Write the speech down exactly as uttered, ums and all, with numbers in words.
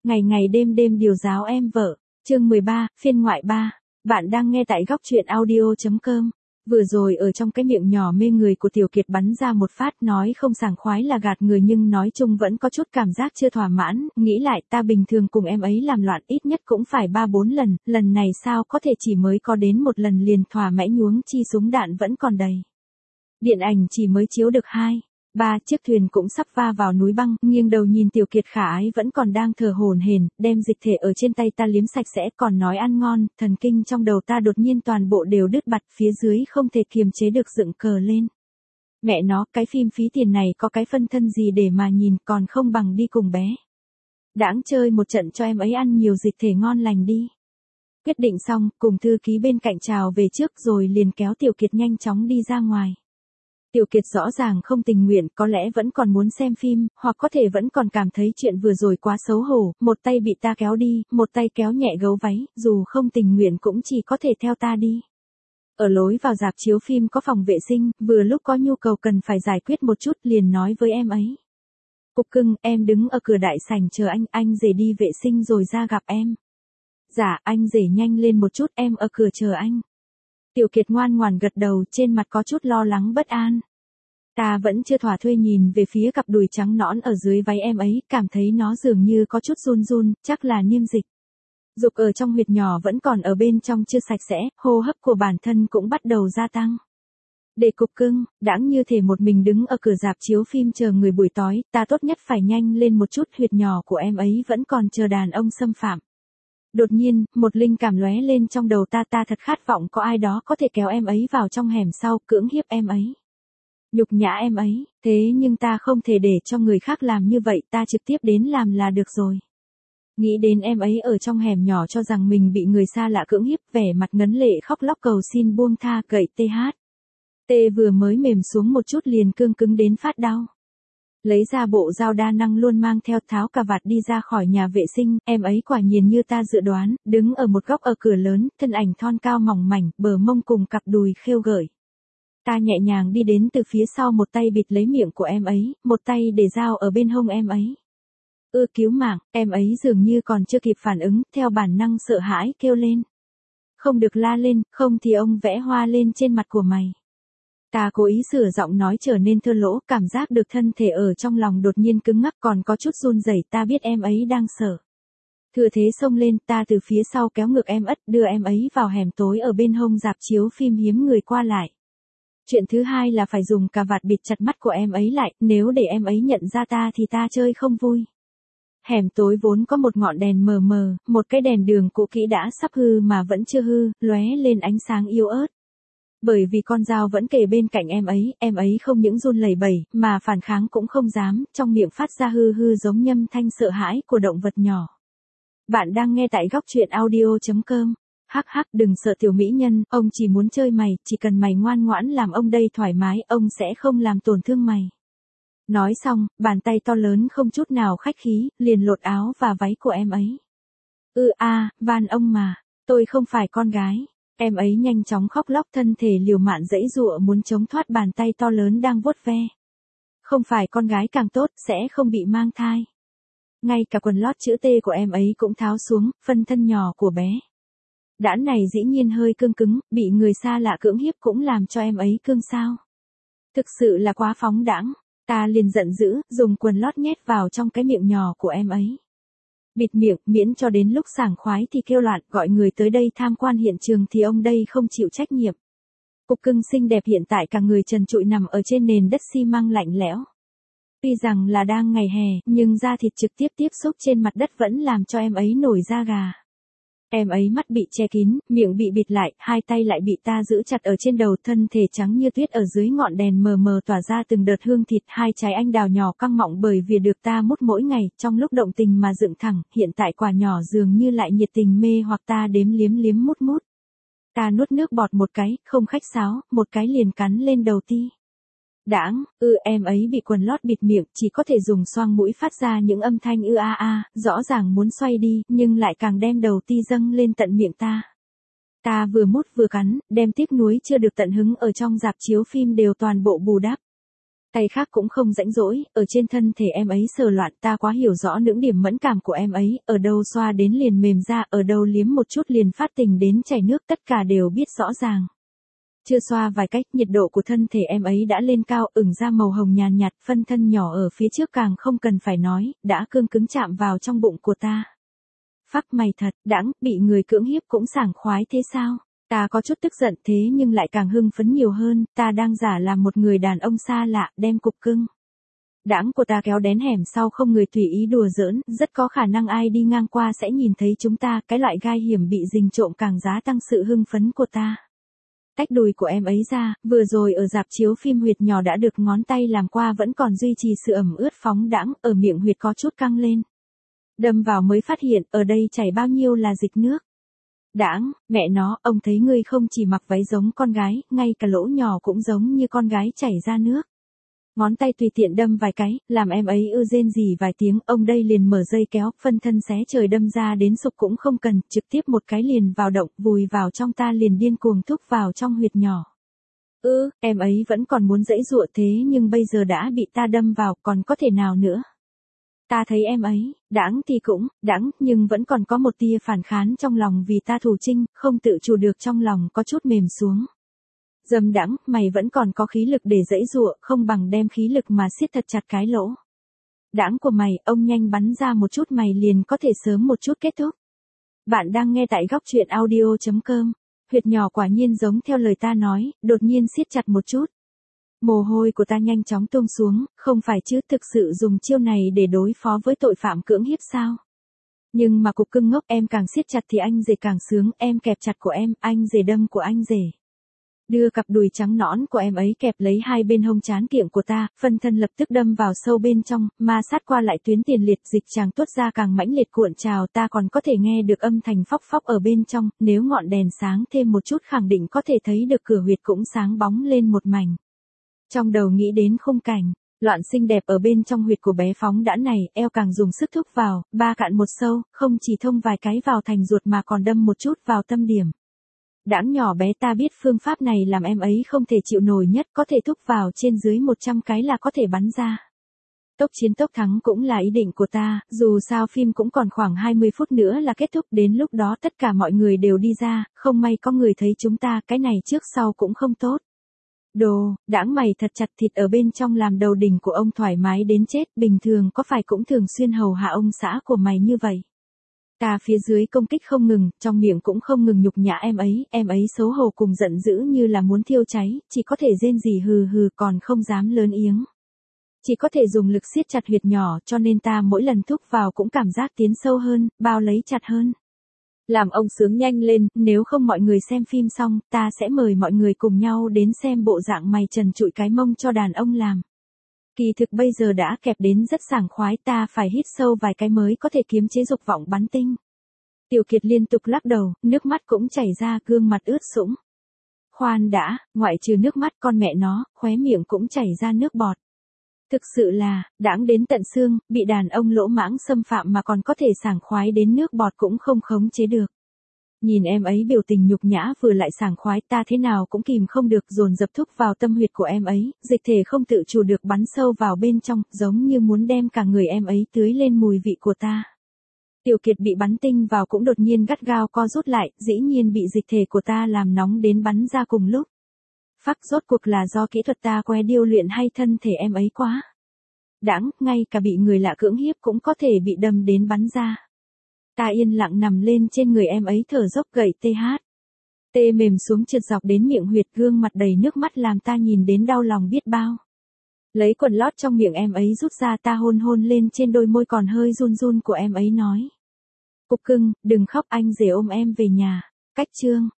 Ngày ngày đêm đêm điều giáo em vợ, chương mười ba, phiên ngoại ba. Bạn đang nghe tại góc truyện audio chấm com. Vừa rồi ở trong cái miệng nhỏ mê người của Tiểu Kiệt bắn ra một phát, nói không sảng khoái là gạt người nhưng nói chung vẫn có chút cảm giác chưa thỏa mãn, nghĩ lại ta bình thường cùng em ấy làm loạn ít nhất cũng phải ba bốn lần, lần này sao có thể chỉ mới có đến một lần liền thỏa mãn nhuống chi súng đạn vẫn còn đầy. Điện ảnh chỉ mới chiếu được hai. Ba chiếc thuyền cũng sắp va vào núi băng, nghiêng đầu nhìn Tiểu Kiệt khả ái vẫn còn đang thở hổn hển, đem dịch thể ở trên tay ta liếm sạch sẽ còn nói ăn ngon, thần kinh trong đầu ta đột nhiên toàn bộ đều đứt bặt, phía dưới không thể kiềm chế được dựng cờ lên. Mẹ nó, cái phim phí tiền này có cái phân thân gì để mà nhìn, còn không bằng đi cùng bé. Đãng chơi một trận cho em ấy ăn nhiều dịch thể ngon lành đi. Quyết định xong, cùng thư ký bên cạnh chào về trước rồi liền kéo Tiểu Kiệt nhanh chóng đi ra ngoài. Tiểu Kiệt rõ ràng không tình nguyện, có lẽ vẫn còn muốn xem phim, hoặc có thể vẫn còn cảm thấy chuyện vừa rồi quá xấu hổ, một tay bị ta kéo đi, một tay kéo nhẹ gấu váy, dù không tình nguyện cũng chỉ có thể theo ta đi. Ở lối vào rạp chiếu phim có phòng vệ sinh, vừa lúc có nhu cầu cần phải giải quyết một chút liền nói với em ấy. Cục cưng, em đứng ở cửa đại sảnh chờ anh, anh rể đi vệ sinh rồi ra gặp em. Dạ, anh rể nhanh lên một chút, em ở cửa chờ anh. Tiểu Kiệt ngoan ngoãn gật đầu, trên mặt có chút lo lắng bất an. Ta vẫn chưa thỏa thuê nhìn về phía cặp đùi trắng nõn ở dưới váy em ấy, cảm thấy nó dường như có chút run run, chắc là niêm dịch. Dục ở trong huyệt nhỏ vẫn còn ở bên trong chưa sạch sẽ, hô hấp của bản thân cũng bắt đầu gia tăng. Để cục cưng, đãng như thể một mình đứng ở cửa rạp chiếu phim chờ người buổi tối, ta tốt nhất phải nhanh lên một chút, huyệt nhỏ của em ấy vẫn còn chờ đàn ông xâm phạm. Đột nhiên, một linh cảm lóe lên trong đầu ta ta thật khát vọng có ai đó có thể kéo em ấy vào trong hẻm sau, cưỡng hiếp em ấy. Nhục nhã em ấy, thế nhưng ta không thể để cho người khác làm như vậy, ta trực tiếp đến làm là được rồi. Nghĩ đến em ấy ở trong hẻm nhỏ cho rằng mình bị người xa lạ cưỡng hiếp, vẻ mặt ngấn lệ khóc lóc cầu xin buông tha, cậy tê hát. Tê vừa mới mềm xuống một chút liền cương cứng đến phát đau. Lấy ra bộ dao đa năng luôn mang theo, tháo cà vạt đi ra khỏi nhà vệ sinh, em ấy quả nhiên như ta dự đoán, đứng ở một góc ở cửa lớn, thân ảnh thon cao mỏng mảnh, bờ mông cùng cặp đùi khêu gợi. Ta nhẹ nhàng đi đến từ phía sau, một tay bịt lấy miệng của em ấy, một tay để dao ở bên hông em ấy. Ư cứu mạng, em ấy dường như còn chưa kịp phản ứng, theo bản năng sợ hãi kêu lên. Không được la lên, không thì ông vẽ hoa lên trên mặt của mày. Ta cố ý sửa giọng nói trở nên thô lỗ, cảm giác được thân thể ở trong lòng đột nhiên cứng ngắc còn có chút run rẩy, ta biết em ấy đang sợ. Thừa thế xông lên, ta từ phía sau kéo ngược em ất, đưa em ấy vào hẻm tối ở bên hông rạp chiếu phim hiếm người qua lại. Chuyện thứ hai là phải dùng cà vạt bịt chặt mắt của em ấy lại, nếu để em ấy nhận ra ta thì ta chơi không vui. Hẻm tối vốn có một ngọn đèn mờ mờ, một cái đèn đường cũ kỹ đã sắp hư mà vẫn chưa hư, lóe lên ánh sáng yếu ớt. Bởi vì con dao vẫn kề bên cạnh em ấy, em ấy không những run lẩy bẩy, mà phản kháng cũng không dám, trong miệng phát ra hư hư giống nhâm thanh sợ hãi của động vật nhỏ. Bạn đang nghe tại góc truyện audio chấm com. Hắc hắc, đừng sợ tiểu mỹ nhân, ông chỉ muốn chơi mày, chỉ cần mày ngoan ngoãn làm ông đây thoải mái, ông sẽ không làm tổn thương mày. Nói xong, bàn tay to lớn không chút nào khách khí, liền lột áo và váy của em ấy. Ư a, van ông mà, tôi không phải con gái. Em ấy nhanh chóng khóc lóc, thân thể liều mạng giãy giụa muốn chống thoát bàn tay to lớn đang vuốt ve. Không phải con gái càng tốt, sẽ không bị mang thai. Ngay cả quần lót chữ T của em ấy cũng tháo xuống, phân thân nhỏ của bé. Đãn này dĩ nhiên hơi cương cứng, bị người xa lạ cưỡng hiếp cũng làm cho em ấy cương sao. Thực sự là quá phóng đãng, ta liền giận dữ, dùng quần lót nhét vào trong cái miệng nhỏ của em ấy. Bịt miệng, miễn cho đến lúc sảng khoái thì kêu loạn, gọi người tới đây tham quan hiện trường thì ông đây không chịu trách nhiệm. Cục cưng xinh đẹp hiện tại cả người trần trụi nằm ở trên nền đất xi măng lạnh lẽo. Tuy rằng là đang ngày hè, nhưng da thịt trực tiếp tiếp xúc trên mặt đất vẫn làm cho em ấy nổi da gà. Em ấy mắt bị che kín, miệng bị bịt lại, hai tay lại bị ta giữ chặt ở trên đầu, thân thể trắng như tuyết ở dưới ngọn đèn mờ mờ tỏa ra từng đợt hương thịt, hai trái anh đào nhỏ căng mọng bởi vì được ta mút mỗi ngày, trong lúc động tình mà dựng thẳng, hiện tại quả nhỏ dường như lại nhiệt tình mê hoặc ta đếm liếm liếm mút mút. Ta nuốt nước bọt một cái, không khách sáo, một cái liền cắn lên đầu ti. Đãng, ư em ấy bị quần lót bịt miệng, chỉ có thể dùng xoang mũi phát ra những âm thanh ư a a, rõ ràng muốn xoay đi, nhưng lại càng đem đầu ti dâng lên tận miệng ta. Ta vừa mút vừa cắn, đem tiếc nuối chưa được tận hứng ở trong rạp chiếu phim đều toàn bộ bù đắp. Tay khác cũng không rãnh rỗi, ở trên thân thể em ấy sờ loạn, ta quá hiểu rõ những điểm mẫn cảm của em ấy, ở đâu xoa đến liền mềm ra, ở đâu liếm một chút liền phát tình đến chảy nước, tất cả đều biết rõ ràng. Chưa xoa vài cách, nhiệt độ của thân thể em ấy đã lên cao, ửng ra màu hồng nhàn nhạt, phân thân nhỏ ở phía trước càng không cần phải nói, đã cương cứng chạm vào trong bụng của ta. Phắc mày thật, đãng, bị người cưỡng hiếp cũng sảng khoái thế sao? Ta có chút tức giận thế nhưng lại càng hưng phấn nhiều hơn, ta đang giả làm một người đàn ông xa lạ, đem cục cưng đãng của ta kéo đến hẻm sau không người tùy ý đùa giỡn, rất có khả năng ai đi ngang qua sẽ nhìn thấy chúng ta, cái loại gai hiểm bị rình trộm càng giá tăng sự hưng phấn của ta. Tách đùi của em ấy ra, vừa rồi ở rạp chiếu phim huyệt nhỏ đã được ngón tay làm qua vẫn còn duy trì sự ẩm ướt phóng đãng, ở miệng huyệt có chút căng lên. Đâm vào mới phát hiện, ở đây chảy bao nhiêu là dịch nước. Đãng, mẹ nó, ông thấy ngươi không chỉ mặc váy giống con gái, ngay cả lỗ nhỏ cũng giống như con gái chảy ra nước. Ngón tay tùy tiện đâm vài cái, làm em ấy ư rên rỉ vài tiếng, ông đây liền mở dây kéo, phân thân xé trời đâm ra đến sục cũng không cần, trực tiếp một cái liền vào động, vùi vào trong ta liền điên cuồng thúc vào trong huyệt nhỏ. Ừ, em ấy vẫn còn muốn giãy giụa thế nhưng bây giờ đã bị ta đâm vào, còn có thể nào nữa. Ta thấy em ấy, đãng thì cũng, đãng, nhưng vẫn còn có một tia phản kháng trong lòng vì ta thủ trinh, không tự chủ được trong lòng có chút mềm xuống. Dâm đãng, mày vẫn còn có khí lực để giãy giụa, không bằng đem khí lực mà siết thật chặt cái lỗ. Đãng của mày, ông nhanh bắn ra một chút mày liền có thể sớm một chút kết thúc. Bạn đang nghe tại góc truyện audio chấm com. Huyệt nhỏ quả nhiên giống theo lời ta nói, đột nhiên siết chặt một chút. Mồ hôi của ta nhanh chóng tuôn xuống, không phải chứ thực sự dùng chiêu này để đối phó với tội phạm cưỡng hiếp sao? Nhưng mà cục cưng ngốc em càng siết chặt thì anh rể càng sướng, em kẹp chặt của em, anh rể đâm của anh rể. Đưa cặp đùi trắng nõn của em ấy kẹp lấy hai bên hông trán kiểng của ta, phân thân lập tức đâm vào sâu bên trong, ma sát qua lại tuyến tiền liệt dịch tràng tuốt ra càng mãnh liệt cuộn trào, ta còn có thể nghe được âm thanh phóc phóc ở bên trong, nếu ngọn đèn sáng thêm một chút khẳng định có thể thấy được cửa huyệt cũng sáng bóng lên một mảnh. Trong đầu nghĩ đến khung cảnh, loạn xinh đẹp ở bên trong huyệt của bé phóng đãng này, eo càng dùng sức thúc vào, ba cạn một sâu, không chỉ thông vài cái vào thành ruột mà còn đâm một chút vào tâm điểm. Đãng nhỏ bé ta biết phương pháp này làm em ấy không thể chịu nổi nhất, có thể thúc vào trên dưới một trăm cái là có thể bắn ra. Tốc chiến tốc thắng cũng là ý định của ta, dù sao phim cũng còn khoảng hai mươi phút nữa là kết thúc, đến lúc đó tất cả mọi người đều đi ra, không may có người thấy chúng ta, cái này trước sau cũng không tốt. Đồ, đãng mày thật chặt thịt ở bên trong làm đầu đỉnh của ông thoải mái đến chết, bình thường có phải cũng thường xuyên hầu hạ ông xã của mày như vậy. Ta phía dưới công kích không ngừng, trong miệng cũng không ngừng nhục nhã em ấy, em ấy xấu hổ cùng giận dữ như là muốn thiêu cháy, chỉ có thể rên rỉ hừ hừ còn không dám lớn tiếng. Chỉ có thể dùng lực siết chặt huyệt nhỏ cho nên ta mỗi lần thúc vào cũng cảm giác tiến sâu hơn, bao lấy chặt hơn. Làm ông sướng nhanh lên, nếu không mọi người xem phim xong, ta sẽ mời mọi người cùng nhau đến xem bộ dạng mày trần trụi cái mông cho đàn ông làm. Kỳ thực bây giờ đã kẹp đến rất sảng khoái, ta phải hít sâu vài cái mới có thể kiềm chế dục vọng bắn tinh. Tiểu Kiệt liên tục lắc đầu, nước mắt cũng chảy ra, gương mặt ướt sũng. Khoan đã, ngoại trừ nước mắt con mẹ nó, khóe miệng cũng chảy ra nước bọt. Thực sự là, đãng đến tận xương, bị đàn ông lỗ mãng xâm phạm mà còn có thể sảng khoái đến nước bọt cũng không khống chế được. Nhìn em ấy biểu tình nhục nhã vừa lại sảng khoái, ta thế nào cũng kìm không được, dồn dập thúc vào tâm huyệt của em ấy, dịch thể không tự chủ được bắn sâu vào bên trong, giống như muốn đem cả người em ấy tưới lên mùi vị của ta. Tiểu Kiệt bị bắn tinh vào cũng đột nhiên gắt gao co rút lại, dĩ nhiên bị dịch thể của ta làm nóng đến bắn ra cùng lúc. Phắc, rốt cuộc là do kỹ thuật ta que điêu luyện hay thân thể em ấy quá. Đãng, ngay cả bị người lạ cưỡng hiếp cũng có thể bị đâm đến bắn ra. Ta yên lặng nằm lên trên người em ấy thở dốc gậy tê hát. Tê mềm xuống trượt dọc đến miệng huyệt, gương mặt đầy nước mắt làm ta nhìn đến đau lòng biết bao. Lấy quần lót trong miệng em ấy rút ra, ta hôn hôn lên trên đôi môi còn hơi run run của em ấy nói. Cục cưng, đừng khóc, anh rể ôm em về nhà. Cách chương.